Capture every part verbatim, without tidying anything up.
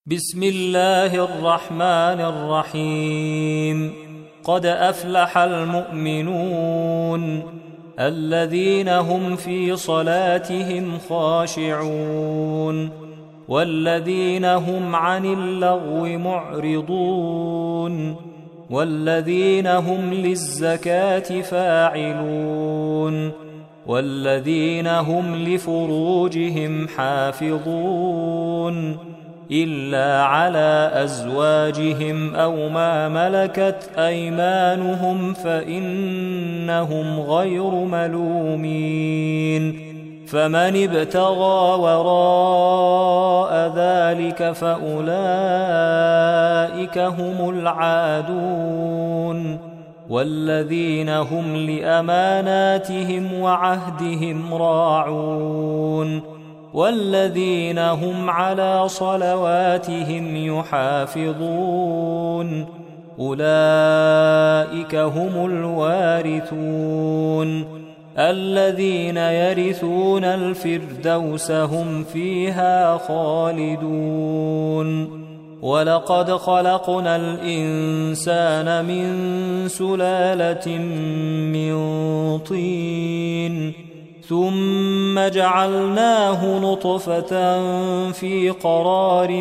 بسم الله الرحمن الرحيم. قد أفلح المؤمنون الذين هم في صلاتهم خاشعون والذين هم عن اللغو معرضون والذين هم للزكاة فاعلون والذين هم لفروجهم حافظون إلا على أزواجهم أو ما ملكت أيمانهم فإنهم غير ملومين. فمن ابتغى وراء ذلك فأولئك هم العادون والذين هم لأماناتهم وعهدهم راعون والذين هم على صلواتهم يحافظون أولئك هم الوارثون الذين يرثون الفردوس هم فيها خالدون. ولقد خلقنا الإنسان من سلالة من طين ثم جعلناه نطفة في قرار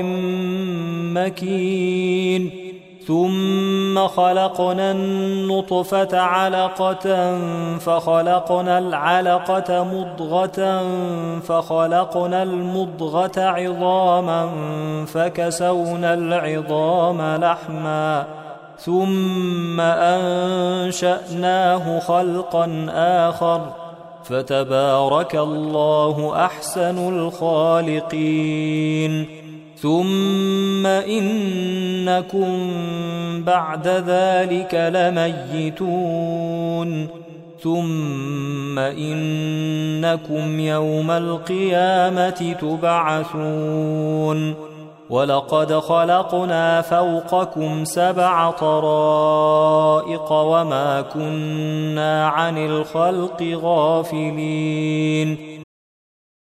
مكين ثم خلقنا النطفة علقة فخلقنا العلقة مضغة فخلقنا المضغة عظاما فكسونا العظام لحما ثم أنشأناه خلقا آخر فتبارك الله أحسن الخالقين. ثم إنكم بعد ذلك لميتون ثم إنكم يوم القيامة تبعثون. ولقد خلقنا فوقكم سبع طرائق وما كنا عن الخلق غافلين